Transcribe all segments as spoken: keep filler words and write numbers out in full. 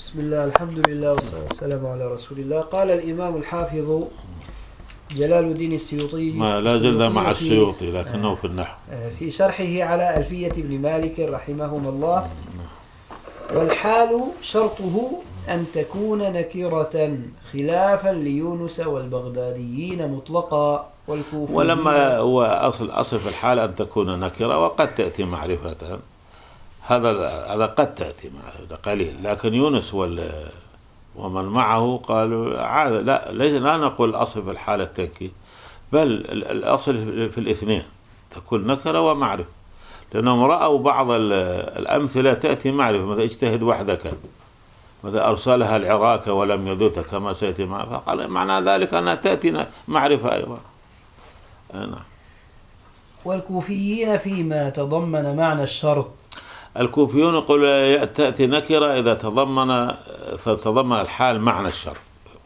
بسم الله الحمد لله والصلاة والسلام على رسول الله. قال الإمام الحافظ جلال الدين السيوطي ما لا زلنا مع في السيوطي لكنه في النحو في شرحه على ألفية ابن مالك رحمهما الله: والحال شرطه أن تكون نكرة خلافا ليونس والبغداديين مطلقا والكوفيين. ولما هو أصل أصل في الحال أن تكون نكرة وقد تأتي معرفة، هذا هذا قد تأتي معرفة قليل، لكن يونس وال ومن معه قالوا عادة لا ليس لا نقول الأصل في الحال التنكير، بل الأصل في الاثنين تكون نكرة ومعرفة، لأنهم رأوا بعض الأمثلة تأتي معرفة، مثلا اجتهد وحدك، مثلا أرسلها العراق ولم يدوت كما سيأتي معرفة، قال معنى ذلك أنها تأتي معرفة أيضا. نعم. والكوفيين فيما تضمن معنى الشرط، الكوفيون يقول تأتي نكرة إذا تضمن تضمن الحال معنى الشرط،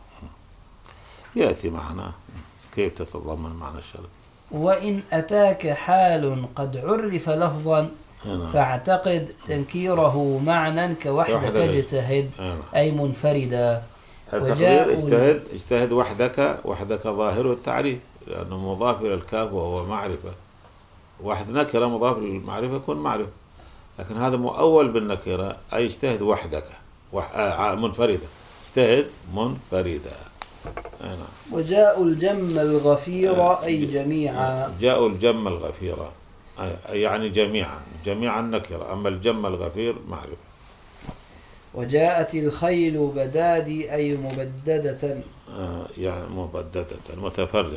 يأتي معنا كيف تتضمن معنى الشرط. وإن أتاك حال قد عرف لفظا فاعتقد تنكيره معنى كوحدك اجتهد أي منفردا. وجاء اجتهد اجتهد وحدك، وحدك ظاهره التعريف لأنه مضاف إلى الكاف وهو معرفة، واحد نكرة مضاف للمعرفة يكون معرفة، لكن هذا مؤول بالنكرة أي اجتهد وحدك وح... آه منفردة، اجتهد منفردة. آه وجاء الجم الغفير آه أي جميعا. جاء الجم الغفير أي يعني جميعا، جميعا نكرة، أما الجم الغفير معرفة. وجاءت الخيل بدادي أي مبددة، آه يعني مبددة متفرقة.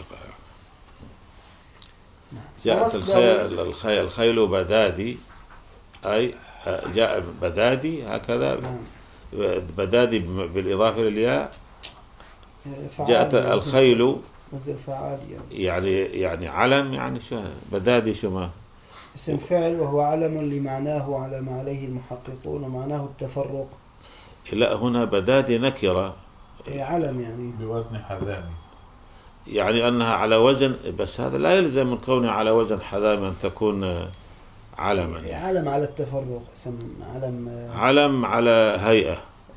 جاءت الخيل الخيل الخيل بدادي أي جاء بدادي هكذا، بدادي بالإضافة للياء. جاءت الخيل يعني يعني علم، يعني شو بدادي شو ما اسم فعل وهو علم لمعناه على ما عليه المحققون ومعناه التفرق. لا هنا بدادي نكرة علم يعني بوزن حذامي، يعني أنها على وزن، بس هذا لا يلزم من كونها على وزن حذامي أن تكون علما. يعني علم على التفرق، اسم علم علم على هيئة،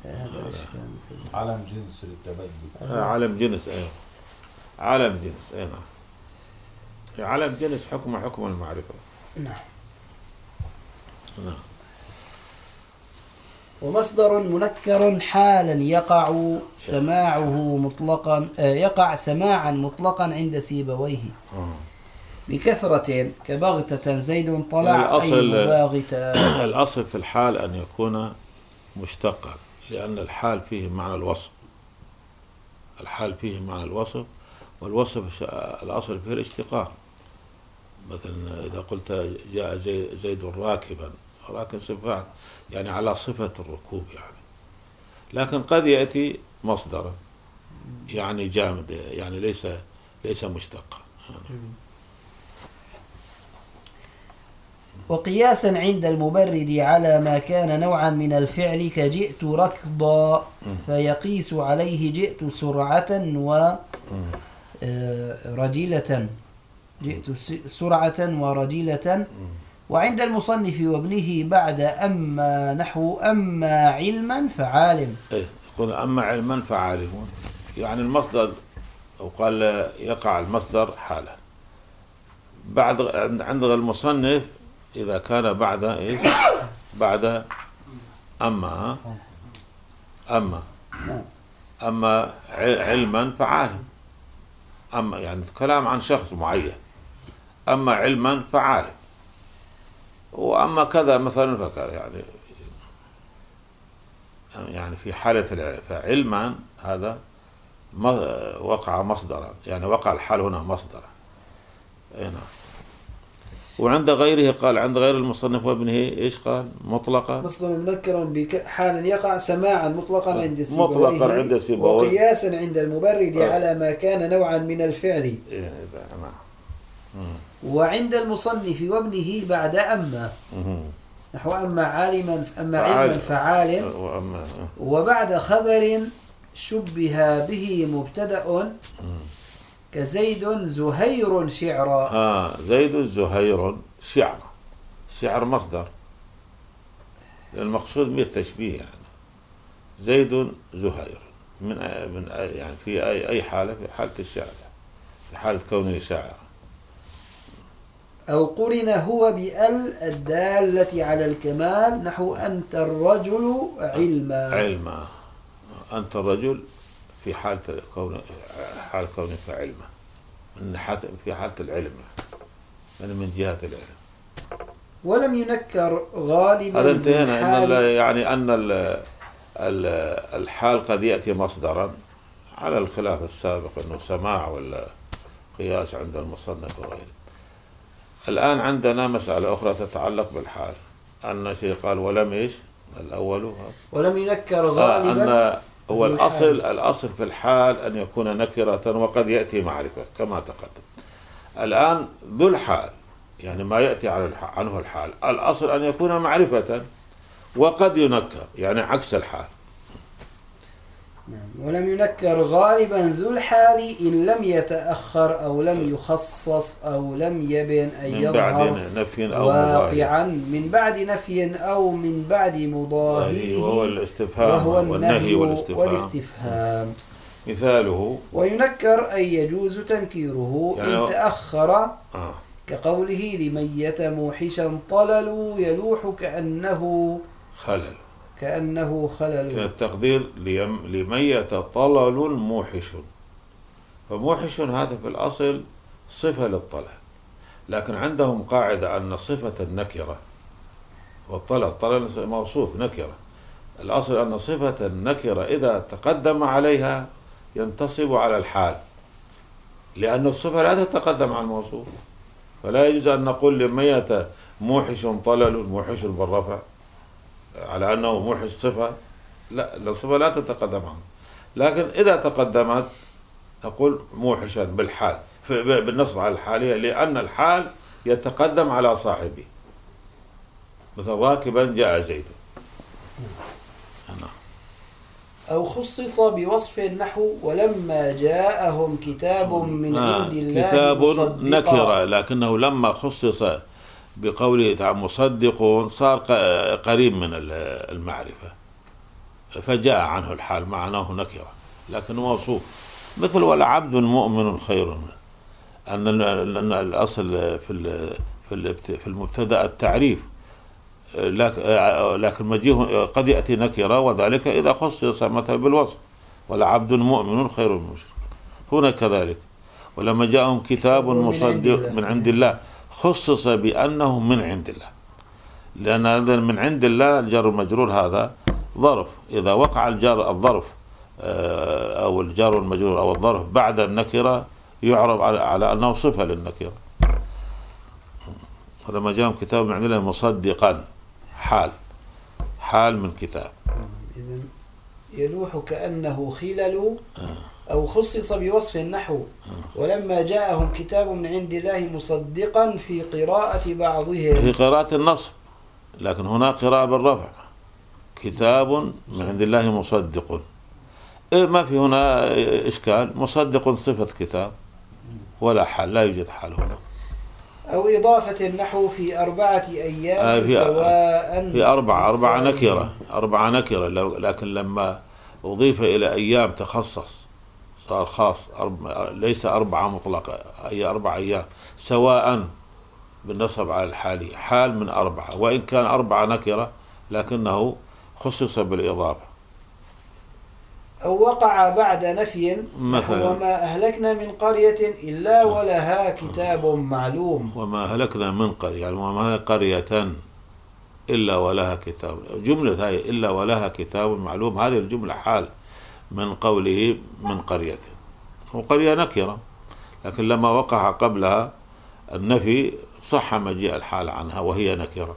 علم جنس للتبدل، علم جنس أيه، علم جنس أيه نعم، علم جنس حكم حكم المعرفة. نعم. نعم. ومصدر منكر حالا يقع سماعه مطلقا يقع سماعا مطلقا عند سيبويه بكثرة كبغتة زيد طلع أي مباغتة. الأصل في الحال أن يكون مشتقا، لأن الحال فيه معنى الوصف، الحال فيه معنى الوصف، والوصف الأصل فيه الاشتقاق. مثلا إذا قلت جاء زيد راكبا، راكب صفة يعني على صفة الركوب يعني، لكن قد يأتي مصدرا يعني جامد، يعني ليس ليس مشتقا. وقياسا عند المبرد على ما كان نوعا من الفعل كجئت ركضا، فيقيس عليه جئت سرعة ورجيلة، جئت سرعة ورجيلة. وعند المصنف وابنه بعد أما نحو أما علما فعالم، إيه يقول أما علما فعالم، يعني المصدر وقال يقع المصدر حاله. بعد عند المصنف إذا كان بعد إيش بعد أما أما أما علما فعالم، أما يعني كلام عن شخص معين، أما علما فعالم، وأما كذا مثلا فكذا، يعني يعني في حالة فعلما هذا وقع مصدرا، يعني وقع الحال هنا مصدرا. هنا وعند غيره قال عند غير المصنف وابنه ايش قال؟ مطلقا مصدر منكر حالا يقع سماعا مطلقا عند سيبويه، مطلقا عند سيبويه، وقياسا عند المبرد آه. على ما كان نوعا من الفعل. إيه وعند المصنف وابنه بعد أما نحو أما عالما أما علما فعالم، وبعد خبر شبه به مبتدأ كزيد زهير شعرا. آه زيد زهير شعر، شعر مصدر، المقصود به التشبيه يعني، زيد زهير من من يعني في أي أي حالة، في حالة الشاعر، في حالة كونه شاعر. أو قرن هو بأل الدالة على الكمال، نحو أنت الرجل علما. علما، أنت الرجل في حالة كون حال كونك علما، من حالة في حالة العلم، يعني من جهة العلم. ولم ينكر غالبا. هذا انتهينا أن يعني أن الحال قد يأتي مصدرا على الخلاف السابق أنه سماع ولا قياس عند المصنف وغيره. الآن عندنا مسألة أخرى تتعلق بالحال، أن شيء قال ولم إيش الأول ولم ينكر غالبا. آه أن هو الأصل الأصل في الحال أن يكون نكرة وقد يأتي معرفة كما تقدم. الآن ذو الحال يعني ما يأتي عنه الحال الأصل أن يكون معرفة وقد ينكر يعني عكس الحال. ولم ينكر غالبا ذو الحال إن لم يتأخر أو لم يخصص أو لم يبن أن يظهر نفي أو واقعا من بعد نفي أو من بعد مضاهيه، وهو الاستفهام وهو والنهي والاستفهام. والاستفهام. مثاله وينكر أن يجوز تنكيره يعني إن تأخر آه. كقوله لميت موحشا طلل يلوح كأنه خلل كأنه خلل. التقدير لميت طلل موحش، فموحش هذا في الأصل صفة للطلل، لكن عندهم قاعدة أن صفة النكرة والطلل طلل موصوف نكرة، الأصل أن صفة النكرة إذا تقدم عليها ينتصب على الحال، لأن الصفة لا تتقدم على الموصوف، فلا يجوز أن نقول لميت موحش طلل موحش بالرفع على أنه موحش صفة، لا الصفة لا تتقدم عنه، لكن إذا تقدمت نقول موحشا بالحال بالنصب على الحالية، لأن الحال يتقدم على صاحبه، مثل راكبا جاء زيد. أو خصص بوصف النحو ولما جاءهم كتاب من آه عند الله كتاب مصدقا. نكرة، لكنه لما خصص بقوله تعالى مصدق صار قريب من المعرفة فجاء عنه الحال معناه نكرة لكنه موصوف، مثل والعبد مؤمن خير منه، أن الأصل في في المبتدأ التعريف، لكن مجيه قد يأتي نكرة وذلك إذا خصص مثلا بالوصف والعبد مؤمن خير من مشرك. هنا كذلك ولما جاءهم كتاب مصدق من عند الله خصص بأنه من عند الله، لأن هذا من عند الله الجار المجرور هذا ظرف، إذا وقع الجار الظرف أو الجار المجرور أو الظرف بعد النكرة يعرب على أنه صفة للنكرة. ولما جاءهم كتاب من عند الله مصدقا حال حال من كتاب. إذن يلوح كأنه خلل أو خصص بوصف النحو ولما جاءهم كتاب من عند الله مصدقا في قراءة بعضهم، في قراءة النصب، لكن هنا قراءة بالرفع كتاب من عند الله مصدق، ما في هنا إشكال، مصدق صفة كتاب ولا حال، لا يوجد حال هنا. أو إضافة النحو في أربعة أيام آه في سواء في أربعة أربعة نكرة أربعة نكرة، لكن لما أضيف إلى أيام تخصص صار خاص، أربع ليس أربعة مطلقة، أي أربع أيام سواء بالنصب على الحالي حال من أربعة، وإن كان أربعة نكرة لكنه خصص بالإضافة. أو وقع بعد نفي مثلا وما أهلكنا من قرية إلا ولها كتاب معلوم. وما أهلكنا من قرية يعني وما قرية إلا ولها كتاب، جملة هاي إلا ولها كتاب معلوم، هذه الجملة حال من قوله من قرية، وقرية نكرة لكن لما وقع قبلها النفي صح مجيء الحال عنها وهي نكرة.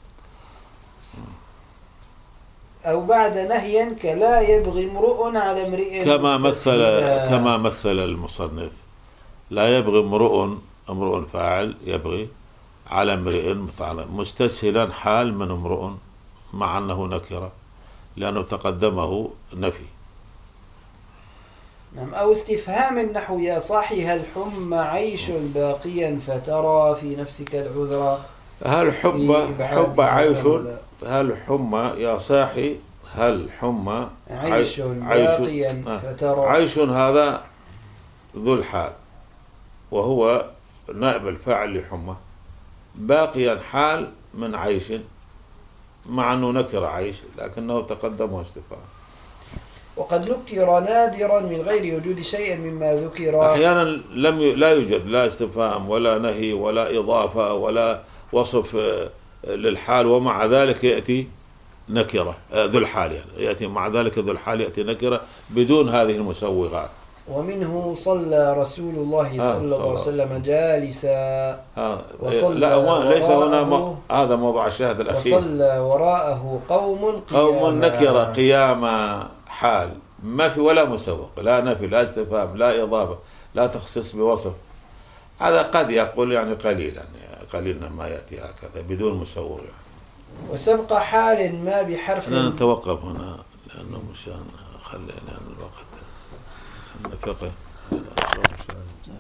أو بعد نهي كلا يبغي امرؤ على امرئ كما مثل كما مثل المصنف، لا يبغي امرؤ امرؤ فاعل يبغي على امرئ مستسهلا حال من امرؤ مع أنه نكرة لأنه تقدمه نفي. نعم. أو استفهام النحو يا صاحي هل حم عيش باقيا فترى في نفسك العذر. هل حب حب عيش هل حم يا صاحي هل حمى عيش عيش باقيا آه. فترى عيش هذا ذو الحال وهو نائب الفاعل لحمى، باقيا حال من عيش، مع أنه نكر عيش لكنه تقدمه استفهام. وقد نكر نادرا من غير وجود شيء مما ذكر. أحيانا لم ي... لا يوجد لا استفهام ولا نهي ولا إضافة ولا وصف للحال، ومع ذلك يأتي نكرة ذو الحال، يعني يأتي مع ذلك ذو الحال يأتي نكرة بدون هذه المسوغات. ومنه صلى رسول الله صلى آه الله عليه وسلم جالسا آه وصلى لا ليس هنا م... وراءه هذا موضوع الشاهد الأخير. وصلى وراءه قوم قوم قياما. نكرة قياما حال، ما في ولا مسوق، لا نفي لا استفهام لا إضافة لا تخصيص بوصف. هذا قد يقول يعني قليلا، يعني قليلا ما يأتي هكذا بدون مسوق يعني. وسبق حال ما بحرف. أنا نتوقف هنا لأنه مشان خلينا الوقت الفقه.